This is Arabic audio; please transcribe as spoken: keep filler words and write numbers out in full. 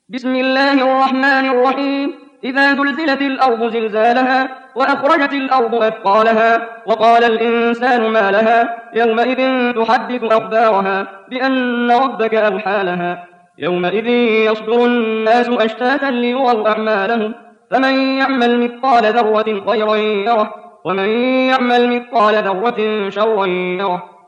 بسم الله الرحمن الرحيم إذا زلزلت الأرض زلزالها وأخرجت الأرض أثقالها وقال الإنسان ما لها يومئذ تحدث أخبارها بأن ربك أوحى لها يومئذ يصدر الناس أشتاتا ليروا أعمالهم فمن يعمل مثقال ذرة خيرا يره ومن يعمل مثقال ذرة شرا يره